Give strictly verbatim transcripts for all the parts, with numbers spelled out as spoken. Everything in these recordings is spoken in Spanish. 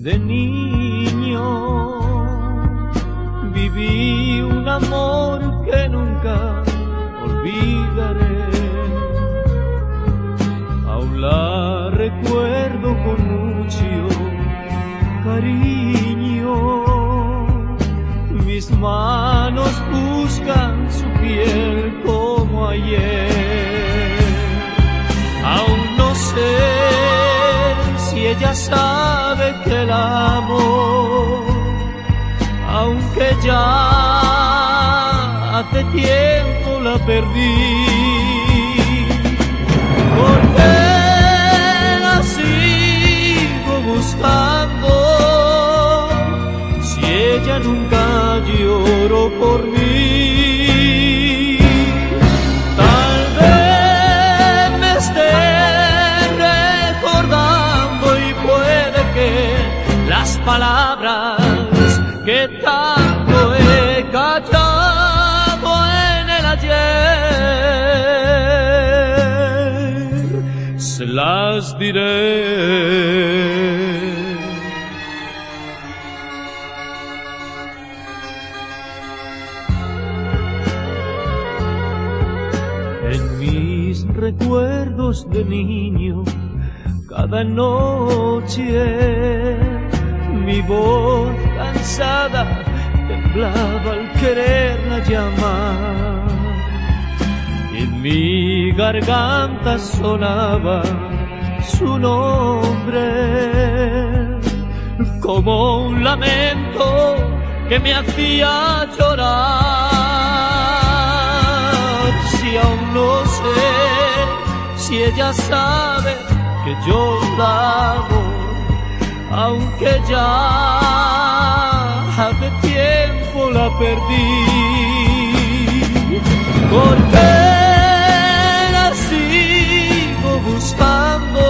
de niño viví un amor que nunca olvidaré. Aún la recuerdo con mucho cariño. Mis manos buscan su piel como ayer. Aún no sé si ella sabe que la amo, aunque ya hace tiempo la perdí. Porque la sigo buscando, si ella nunca lloró por mí. Tal vez me esté recordando y puede que las palabras que tanto he callado en el ayer, se las diré. En mis recuerdos de niño, cada noche mi voz cansada temblaba al quererla llamar, y en mi garganta sonaba su nombre como un lamento que me hacía llorar. Si aún no sé si ella sabe que yo la amo, aunque ya hace tiempo la perdí. Porque la sigo buscando,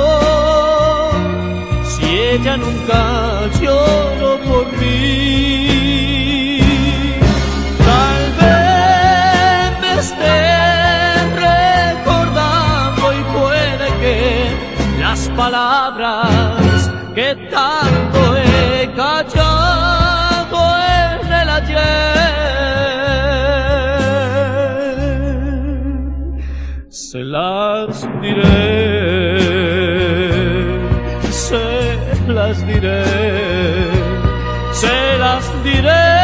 si ella nunca lloró por mí. Tal vez me esté recordando y puede que las palabras que tanto he callado en el ayer, se las diré, se las diré, se las diré.